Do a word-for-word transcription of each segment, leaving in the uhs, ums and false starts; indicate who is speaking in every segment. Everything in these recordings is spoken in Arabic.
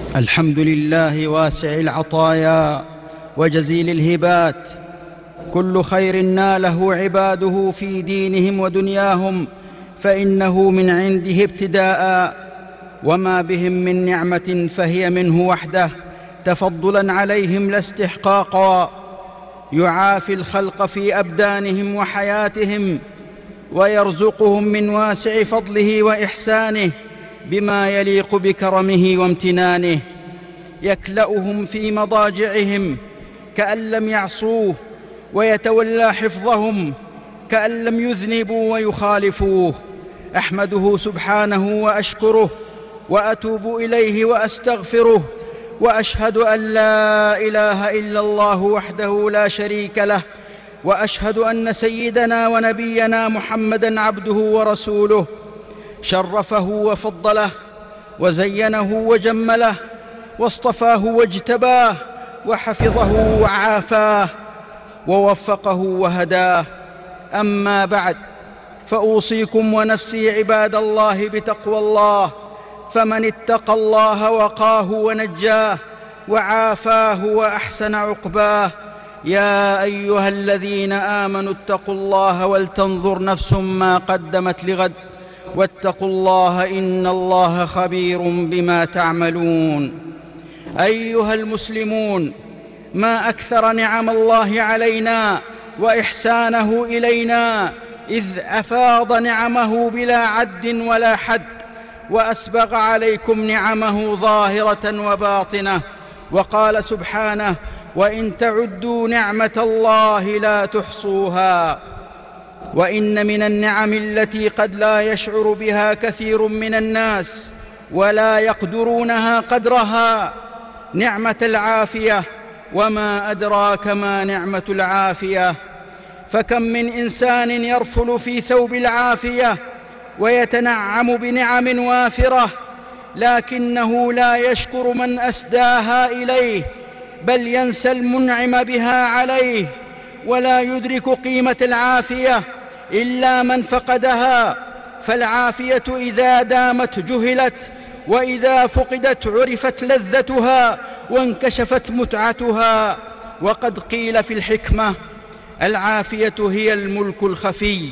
Speaker 1: الحمد لله واسع العطايا وجزيل الهبات، كل خير ناله عباده في دينهم ودنياهم فإنه من عنده ابتداء، وما بهم من نعمة فهي منه وحده تفضلا عليهم لا استحقاقا. يعافي الخلق في أبدانهم وحياتهم، ويرزقهم من واسع فضله وإحسانه بما يليق بكرمه وامتنانه. يكلأهم في مضاجعهم كأن لم يعصوه، ويتولى حفظهم كأن لم يذنبوا ويخالفوه. أحمده سبحانه وأشكره، وأتوب إليه وأستغفره، وأشهد أن لا إله إلا الله وحده لا شريك له، وأشهد أن سيدنا ونبينا محمدًا عبده ورسوله، شرفه وفضله وزينه وجمله، واصطفاه واجتباه، وحفظه وعافاه، ووفقه وهداه. أما بعد، فأوصيكم ونفسي عباد الله بتقوى الله، فمن اتقى الله وقاه ونجاه وعافاه وأحسن عقباه. يا أيها الذين آمنوا اتقوا الله ولتنظر نفس ما قدمت لغد، واتقوا الله إن الله خبير بما تعملون. أيها المسلمون، ما أكثر نعم الله علينا وإحسانه إلينا، إذ أفاض نعمه بلا عد ولا حد، وأسبغ عليكم نعمه ظاهرة وباطنة. وقال سبحانه: وإن تعدوا نعمة الله لا تحصوها. وإن من النعم التي قد لا يشعر بها كثير من الناس ولا يقدرونها قدرها نعمة العافية، وما أدراك ما نعمة العافية. فكم من إنسان يرفل في ثوب العافية ويتنعم بنعم وافرة، لكنه لا يشكر من أسداها إليه، بل ينسى المنعم بها عليه، ولا يدرك قيمة العافية إلا من فقدها. فالعافية إذا دامت جهلت، وإذا فقدت عرفت لذتها وانكشفت متعتها. وقد قيل في الحكمة: العافية هي الملك الخفي.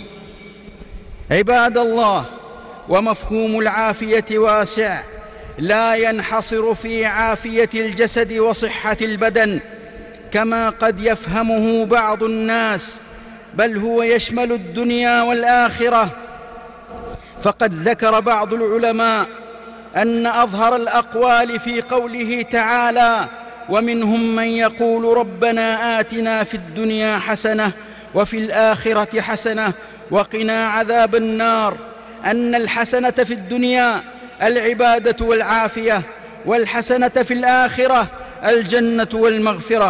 Speaker 1: عباد الله، ومفهوم العافية واسع، لا ينحصر في عافية الجسد وصحة البدن كما قد يفهمه بعض الناس، بل هو يشمل الدنيا والآخرة. فقد ذكر بعض العلماء أن أظهر الأقوال في قوله تعالى: ومنهم من يقول ربنا آتنا في الدنيا حسنة وفي الآخرة حسنة وقنا عذاب النار، أن الحسنة في الدنيا العبادة والعافية، والحسنة في الآخرة الجنة والمغفرة.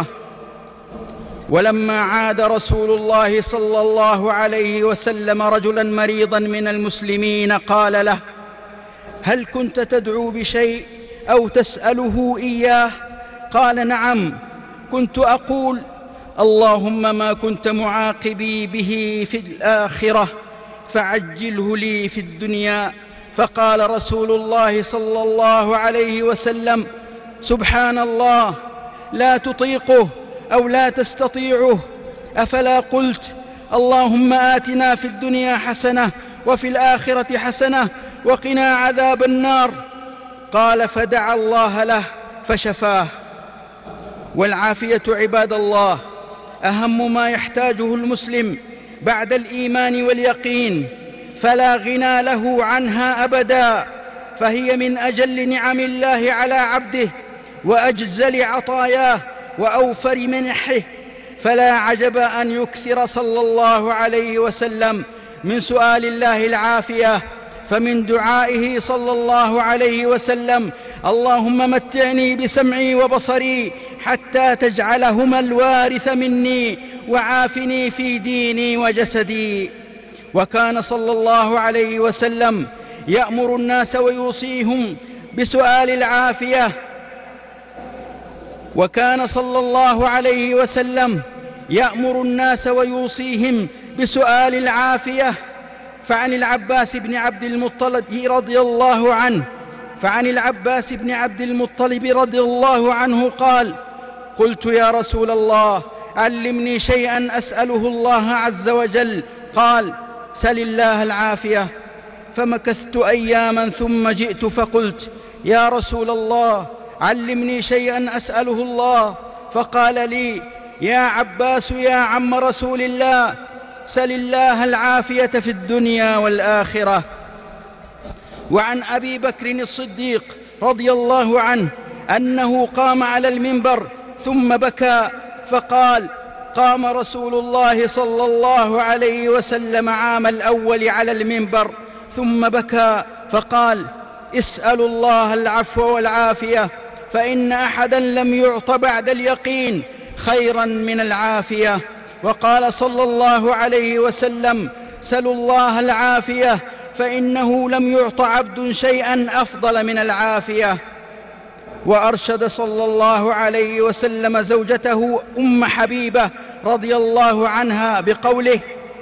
Speaker 1: ولما عاد رسول الله صلى الله عليه وسلم رجلاً مريضاً من المسلمين قال له: هل كنت تدعو بشيء أو تسأله إياه؟ قال: نعم، كنت أقول: اللهم ما كنت معاقبي به في الآخرة فعجله لي في الدنيا. فقال رسول الله صلى الله عليه وسلم: سبحان الله، لا تطيقه أو لا تستطيعه، أفلا قلت اللهم آتنا في الدنيا حسنة وفي الآخرة حسنة وقنا عذاب النار؟ قال: فدعا الله له فشفاه. والعافية عباد الله أهم ما يحتاجه المسلم بعد الإيمان واليقين، فلا غنى له عنها أبدا، فهي من أجل نعم الله على عبده وأجزل عطاياه وأوفر منحه. فلا عجب أن يكثر صلى الله عليه وسلم من سؤال الله العافية. فمن دعائه صلى الله عليه وسلم: اللهم متعني بسمعي وبصري حتى تجعلهما الوارث مني، وعافني في ديني وجسدي. وكان صلى الله عليه وسلم يأمر الناس ويوصيهم بسؤال العافية وكان صلى الله عليه وسلم يأمر الناس ويوصيهم بسؤال العافية. فعن العباس بن عبد المطلب رضي الله عنه فعن العباس بن عبد المطلب رضي الله عنه قال: قلت يا رسول الله علمني شيئا أسأله الله عز وجل. قال: سل الله العافية. فمكثت أياما ثم جئت فقلت: يا رسول الله علمني شيئا أسأله الله. فقال لي: يا عباس يا عم رسول الله، سل الله العافية في الدنيا والآخرة. وعن أبي بكر الصديق رضي الله عنه أنه قام على المنبر ثم بكى فقال: قام رسول الله صلى الله عليه وسلم عام الأول على المنبر ثم بكى فقال: اسألوا الله العفو والعافية، فإن أحدا لم يعط بعد اليقين خيرا من العافية. وقال صلى الله عليه وسلم: سلوا الله العافية، فإنه لم يعط عبد شيئا أفضل من العافية. وأرشد صلى الله عليه وسلم زوجته أم حبيبة رضي الله عنها بقوله: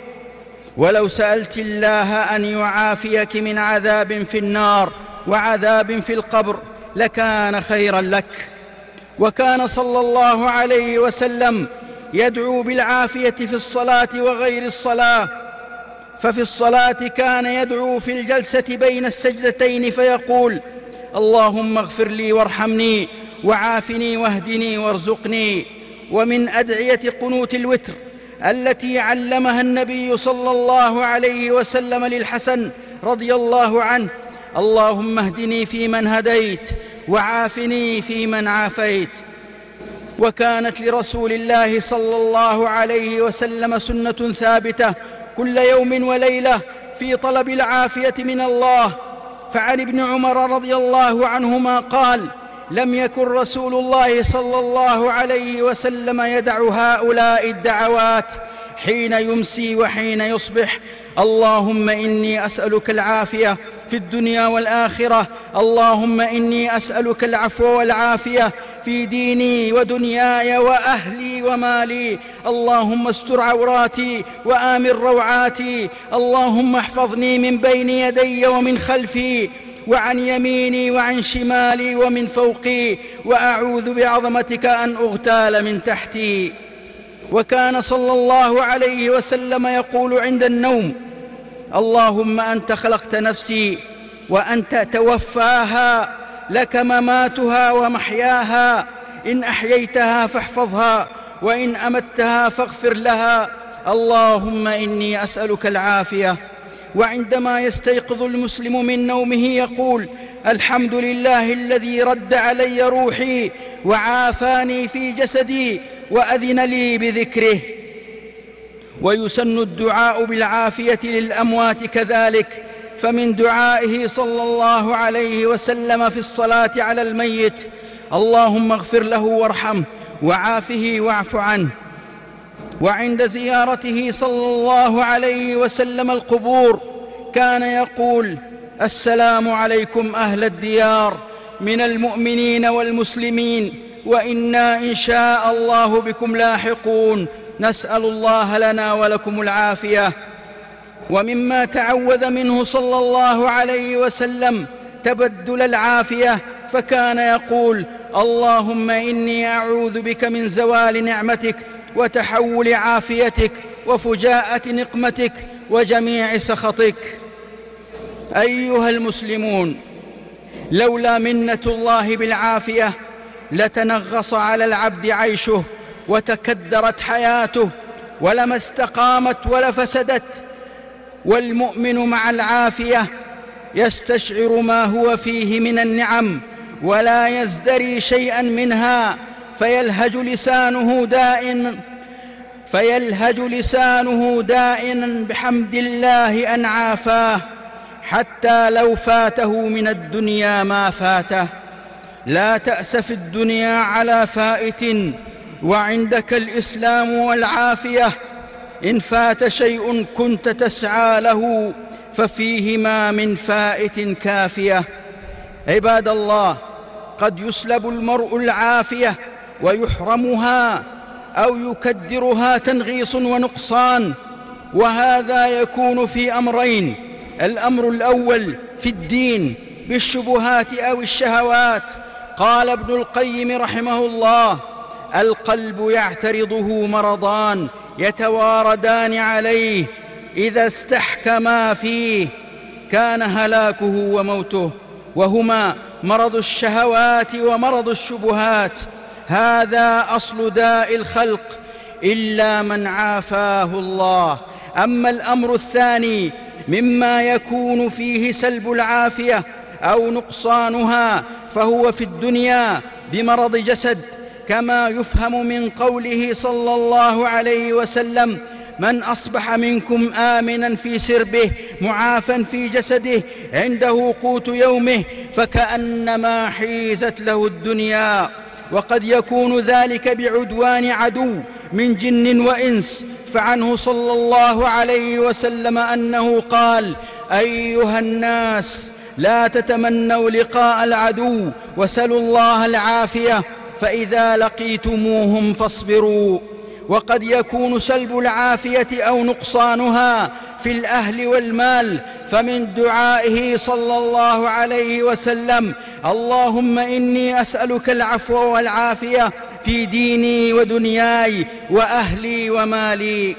Speaker 1: ولو سألت الله أن يعافيك من عذاب في النار وعذاب في القبر لكان خيرا لك. وكان صلى الله عليه وسلم يدعو بالعافية في الصلاة وغير الصلاة. ففي الصلاة كان يدعو في الجلسة بين السجدتين فيقول: اللهم اغفر لي وارحمني وعافني واهدني وارزقني. ومن أدعية قنوت الوتر التي علمها النبي صلى الله عليه وسلم للحسن رضي الله عنه: اللهم اهدني فيمن هديت وعافني فيمن عافيت. وكانت لرسول الله صلى الله عليه وسلم سنة ثابتة كل يوم وليلة في طلب العافية من الله. فعن ابن عمر رضي الله عنهما قال: لم يكن رسول الله صلى الله عليه وسلم يدع هؤلاء الدعوات حين يمسي وحين يصبح: اللهم إني أسألك العافية في الدنيا والآخرة، اللهم إني أسألك العفو والعافية في ديني ودنياي وأهلي ومالي، اللهم استر عوراتي وآمن روعاتي، اللهم احفظني من بين يدي ومن خلفي وعن يميني وعن شمالي ومن فوقي، وأعوذ بعظمتك أن أغتال من تحتي. وكان صلى الله عليه وسلم يقول عند النوم: اللهم أنت خلقت نفسي وأنت توفاها، لك مماتها ومحياها، إن أحييتها فاحفظها وإن أمتها فاغفر لها، اللهم إني أسألك العافية. وعندما يستيقظ المسلم من نومه يقول: الحمد لله الذي رد علي روحي وعافاني في جسدي وأذن لي بذكره. ويسن الدعاء بالعافية للأموات كذلك، فمن دعائه صلى الله عليه وسلم في الصلاة على الميت: اللهم اغفر له وارحمه وعافه واعف عنه. وعند زيارته صلى الله عليه وسلم القبور كان يقول: السلام عليكم أهل الديار من المؤمنين والمسلمين، وإنا إن شاء الله بكم لاحقون، نسأل الله لنا ولكم العافية. ومما تعوذ منه صلى الله عليه وسلم تبدل العافية، فكان يقول: اللهم إني أعوذ بك من زوال نعمتك وتحول عافيتك وفجاءة نقمتك وجميع سخطك. أيها المسلمون، لولا منة الله بالعافية لتنغص على العبد عيشه وتكدرت حياته ولما استقامت ولا فسدت. والمؤمن مع العافية يستشعر ما هو فيه من النعم ولا يزدري شيئا منها، فيلهج لسانه دائما فيلهج لسانه دائما بحمد الله أن عافاه، حتى لو فاته من الدنيا ما فاته. لا تأس في الدنيا على فائت، وعندك الإسلام والعافية. إن فات شيء كنت تسعى له، ففيهما من فائت كافية. عباد الله، قد يسلب المرء العافية ويحرمها أو يكدرها تنغيص ونقصان، وهذا يكون في أمرين: الأمر الأول في الدين، بالشبهات أو الشهوات. قال ابن القيم رحمه الله: القلب يعترضه مرضان يتواردان عليه، إذا استحكما فيه كان هلاكه وموته، وهما مرض الشهوات ومرض الشبهات. هذا أصل داء الخلق إلا من عافاه الله. أما الأمر الثاني مما يكون فيه سلب العافية أو نقصانها فهو في الدنيا بمرض جسد، كما يفهم من قوله صلى الله عليه وسلم: من أصبح منكم آمنا في سربه معافا في جسده عنده قوت يومه فكأنما حيزت له الدنيا. وقد يكون ذلك بعدوان عدو من جن وإنس، فعنه صلى الله عليه وسلم أنه قال: أيها الناس لا تتمنوا لقاء العدو وسلوا الله العافية، فإذا لقيتموهم فاصبروا. وقد يكون سلب العافية أو نقصانها في الأهل والمال، فمن دعائه صلى الله عليه وسلم: اللهم إني أسألك العفو والعافية في ديني ودنياي وأهلي ومالي.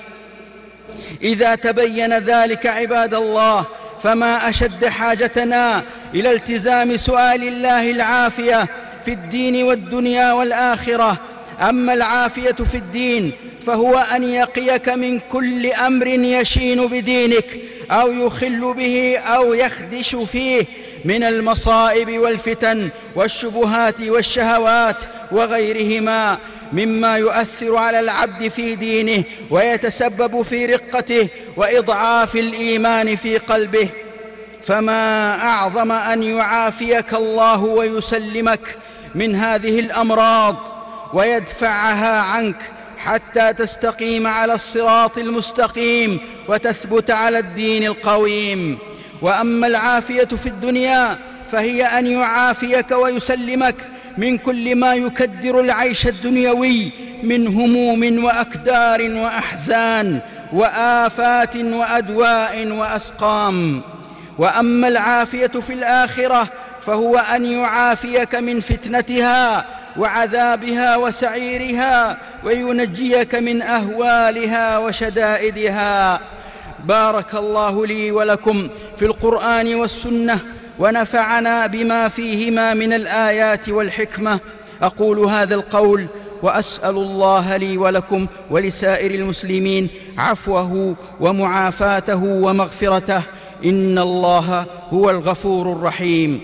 Speaker 1: إذا تبين ذلك عباد الله، فما أشد حاجتنا إلى التزام سؤال الله العافية في الدين والدنيا والآخرة. أما العافية في الدين فهو أن يقيك من كل أمر يشين بدينك أو يخل به أو يخدش فيه من المصائب والفتن والشبهات والشهوات وغيرهما مما يؤثر على العبد في دينه ويتسبب في رقته وإضعاف الإيمان في قلبه. فما أعظم أن يعافيك الله ويسلمك من هذه الأمراض ويدفعها عنك حتى تستقيم على الصراط المستقيم وتثبت على الدين القويم. وأما العافية في الدنيا فهي أن يعافيك ويسلمك من كل ما يكدر العيش الدنيوي من هموم وأكدار وأحزان وآفات وأدواء وأسقام. وأما العافية في الآخرة فهو أن يعافيك من فتنتها وعذابها وسعيرها وينجيك من أهوالها وشدائدها. بارك الله لي ولكم في القرآن والسنة، ونفعنا بما فيهما من الآيات والحكمة. أقول هذا القول وأسأل الله لي ولكم ولسائر المسلمين عفوه ومعافاته ومغفرته، إن الله هو الغفور الرحيم.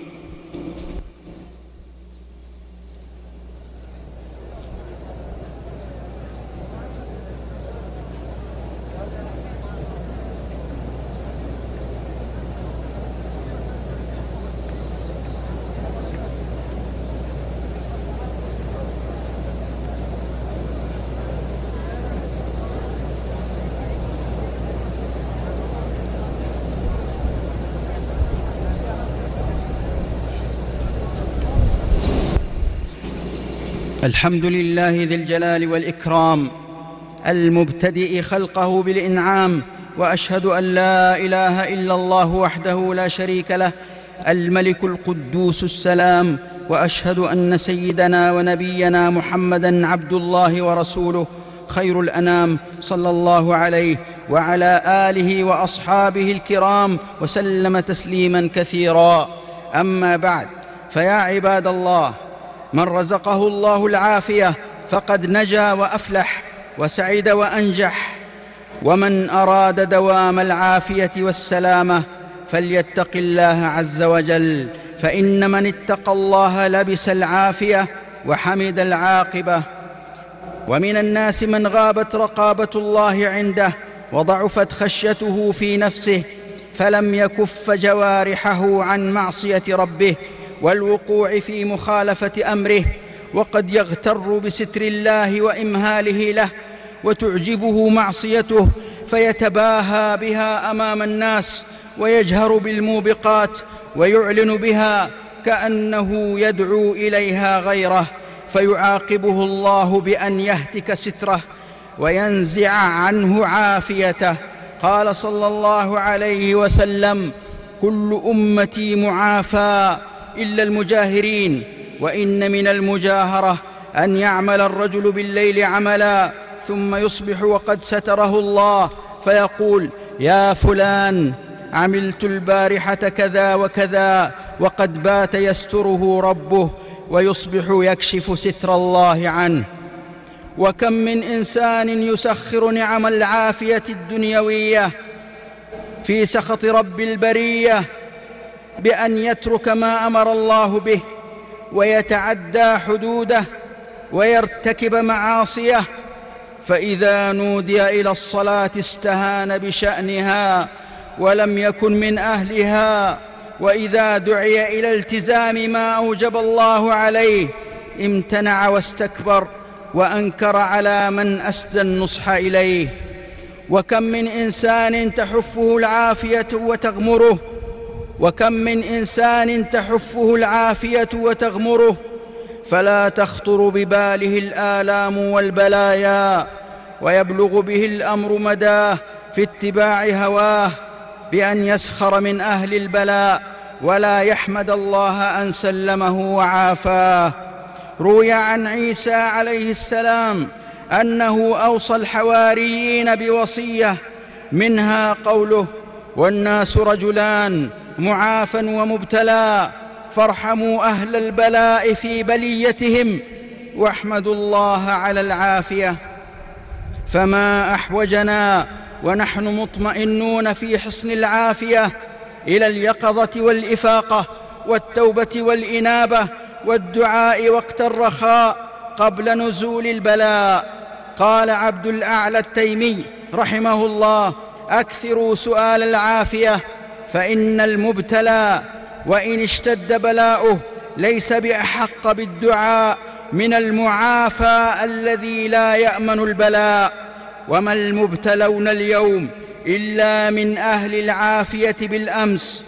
Speaker 1: الحمد لله ذي الجلال والإكرام المبتدئ خلقه بالإنعام، وأشهد أن لا إله إلا الله وحده لا شريك له الملك القدوس السلام، وأشهد أن سيدنا ونبينا محمدًا عبد الله ورسوله خير الأنام صلى الله عليه وعلى آله وأصحابه الكرام وسلم تسليماً كثيراً. أما بعد، فيا عباد الله، من رزقه الله العافية فقد نجا وأفلح وسعد وأنجح. ومن أراد دوام العافية والسلامة فليتق الله عز وجل، فإن من اتقى الله لبس العافية وحمد العاقبة. ومن الناس من غابت رقابة الله عنده وضعفت خشيته في نفسه، فلم يكف جوارحه عن معصية ربه والوقوع في مخالفة أمره، وقد يغتر بستر الله وإمهاله له وتعجبه معصيته فيتباهى بها أمام الناس ويجهر بالموبقات ويعلن بها كأنه يدعو إليها غيره، فيعاقبه الله بأن يهتك ستره وينزع عنه عافيته. قال صلى الله عليه وسلم: كل أمتي معافى إلا المجاهرين. وإن من المجاهرة أن يعمل الرجل بالليل عملا ثم يصبح وقد ستره الله فيقول: يا فلان، عملت البارحة كذا وكذا، وقد بات يستره ربه، ويصبح يكشف ستر الله عنه. وكم من إنسان يسخر نعم العافية الدنيوية في سخط رب البرية بأن يترك ما أمر الله به ويتعدى حدوده ويرتكب معاصيه، فإذا نودي إلى الصلاة استهان بشأنها ولم يكن من أهلها، وإذا دعي إلى التزام ما أوجب الله عليه امتنع واستكبر وأنكر على من أسدى النصح إليه. وكم من إنسان تحفه العافية وتغمره وكم من إنسان تحفه العافية وتغمره فلا تخطر بباله الآلام والبلايا، ويبلغ به الأمر مداه في اتباع هواه بأن يسخر من أهل البلاء ولا يحمد الله أن سلمه وعافاه. روي عن عيسى عليه السلام أنه أوصى الحواريين بوصية، منها قوله: والناس رجلان، معافى ومبتلى، فارحموا أهل البلاء في بليتهم واحمدوا الله على العافية. فما أحوجنا ونحن مطمئنون في حصن العافية إلى اليقظة والإفاقة والتوبة والإنابة والدعاء وقت الرخاء قبل نزول البلاء. قال عبد الأعلى التيمي رحمه الله: أكثروا سؤال العافية، فإن المبتلى وإن اشتد بلاؤه ليس بأحق بالدعاء من المعافى الذي لا يأمن البلاء. وما المبتلون اليوم إلا من أهل العافية بالأمس،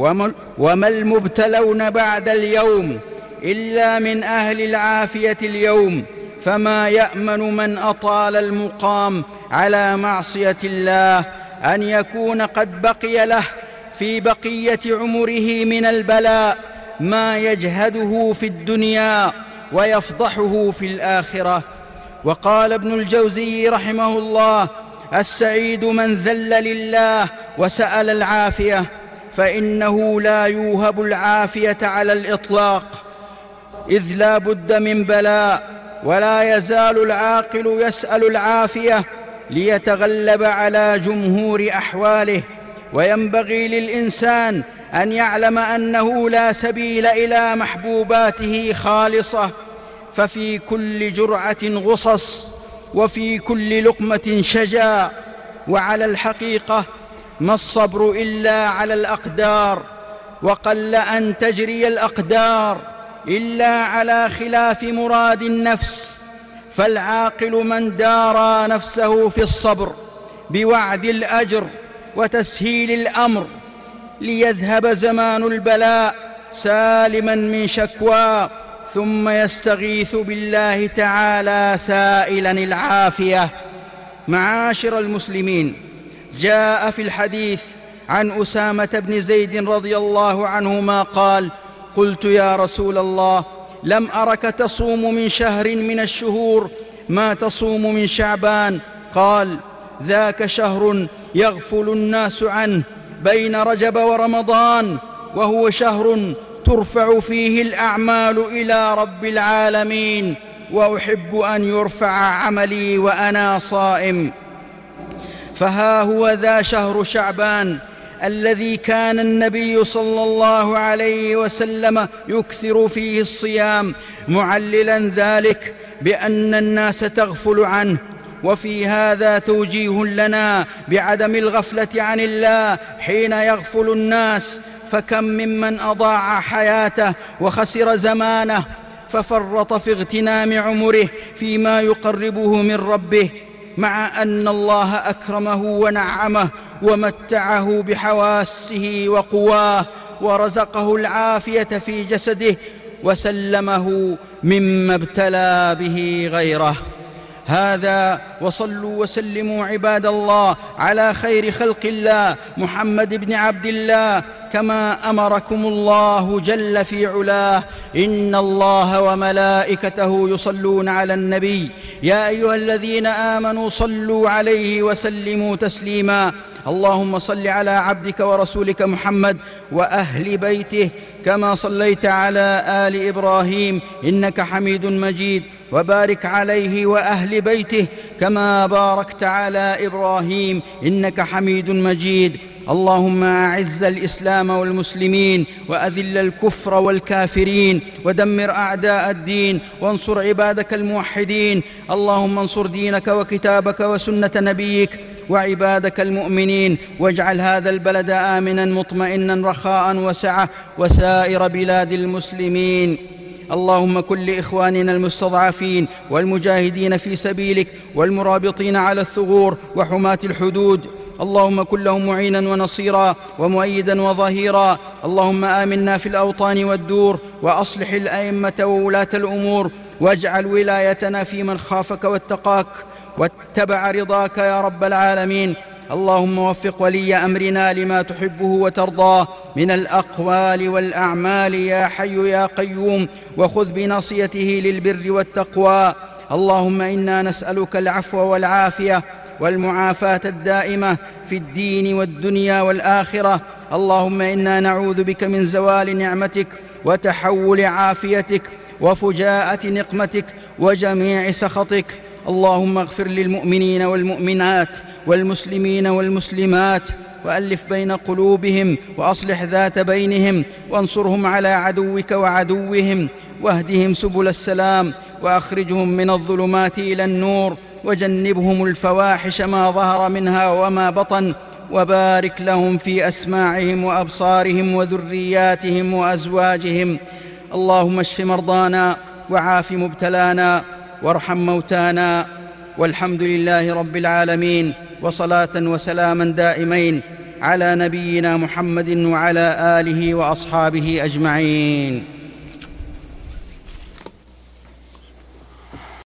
Speaker 1: وما المبتلون بعد اليوم إلا من أهل العافية اليوم. فما يأمن من أطال المقام على معصية الله أن يكون قد بقي له في بقية عمره من البلاء ما يجهده في الدنيا ويفضحه في الآخرة. وقال ابن الجوزي رحمه الله: السعيد من ذل لله وسأل العافية، فإنه لا يوهب العافية على الإطلاق، إذ لا بد من بلاء، ولا يزال العاقل يسأل العافية ليتغلب على جمهور أحواله. وينبغي للإنسان أن يعلم أنه لا سبيل إلى محبوباته خالصة، ففي كل جرعة غصص، وفي كل لقمة شجاع. وعلى الحقيقة ما الصبر إلا على الأقدار، وقل أن تجري الأقدار إلا على خلاف مراد النفس. فالعاقل من دارى نفسه في الصبر بوعد الأجر وتسهيل الأمر ليذهب زمان البلاء سالما من شكوى، ثم يستغيث بالله تعالى سائلا العافية. معاشر المسلمين، جاء في الحديث عن أسامة بن زيد رضي الله عنهما قال: قلت يا رسول الله، لم أرك تصوم من شهر من الشهور ما تصوم من شعبان. قال: ذاك شهر يغفل الناس عنه بين رجب ورمضان، وهو شهر ترفع فيه الأعمال إلى رب العالمين، وأحب أن يرفع عملي وأنا صائم. فها هو ذا شهر شعبان الذي كان النبي صلى الله عليه وسلم يكثر فيه الصيام، معللا ذلك بأن الناس تغفل عنه. وفي هذا توجيه لنا بعدم الغفلة عن الله حين يغفل الناس، فكم ممن أضاع حياته وخسر زمانه ففرط في اغتنام عمره فيما يقربه من ربه، مع أن الله أكرمه ونعمه ومتعه بحواسه وقواه، ورزقه العافية في جسده، وسلمه مما ابتلى به غيره. هذا، وصلوا وسلموا عباد الله على خير خلق الله محمد بن عبد الله كما أمركم الله جل في علاه: إن الله وملائكته يصلون على النبي يا أيها الذين آمنوا صلوا عليه وسلموا تسليما. اللهم صل على عبدك ورسولك محمد وأهل بيته كما صليت على آل إبراهيم إنك حميد مجيد، وبارك عليه وأهل بيته كما باركت على إبراهيم إنك حميد مجيد. اللهم أعز الإسلام والمسلمين وأذل الكفر والكافرين ودمر أعداء الدين وانصر عبادك الموحدين. اللهم انصر دينك وكتابك وسنة نبيك وعبادك المؤمنين، واجعل هذا البلد آمنا مطمئنا رخاء وسعة وسائر بلاد المسلمين. اللهم كن لإخواننا المستضعفين والمجاهدين في سبيلك والمرابطين على الثغور وحماة الحدود، اللهم كن لهم معينا ونصيرا ومؤيدا وظهيرا. اللهم آمنا في الأوطان والدور، وأصلح الأئمة وولاة الأمور، واجعل ولايتنا في من خافك واتقاك واتبع رضاك يا رب العالمين. اللهم وفق ولي أمرنا لما تحبه وترضاه من الأقوال والأعمال يا حي يا قيوم، وخذ بناصيته للبر والتقوى. اللهم إنا نسألك العفو والعافية والمعافاة الدائمة في الدين والدنيا والآخرة. اللهم إنا نعوذ بك من زوال نعمتك وتحول عافيتك وفجاءة نقمتك وجميع سخطك. اللهم اغفر للمؤمنين والمؤمنات والمسلمين والمسلمات، وألف بين قلوبهم، وأصلح ذات بينهم، وانصرهم على عدوك وعدوهم، واهدهم سبل السلام، وأخرجهم من الظلمات إلى النور، وجنبهم الفواحش ما ظهر منها وما بطن، وبارك لهم في أسماعهم وأبصارهم وذرياتهم وأزواجهم. اللهم اشف مرضانا وعاف مبتلانا وارحم موتانا، والحمد لله رب العالمين، وصلاة وسلاما دائمين على نبينا محمد وعلى آله وأصحابه أجمعين.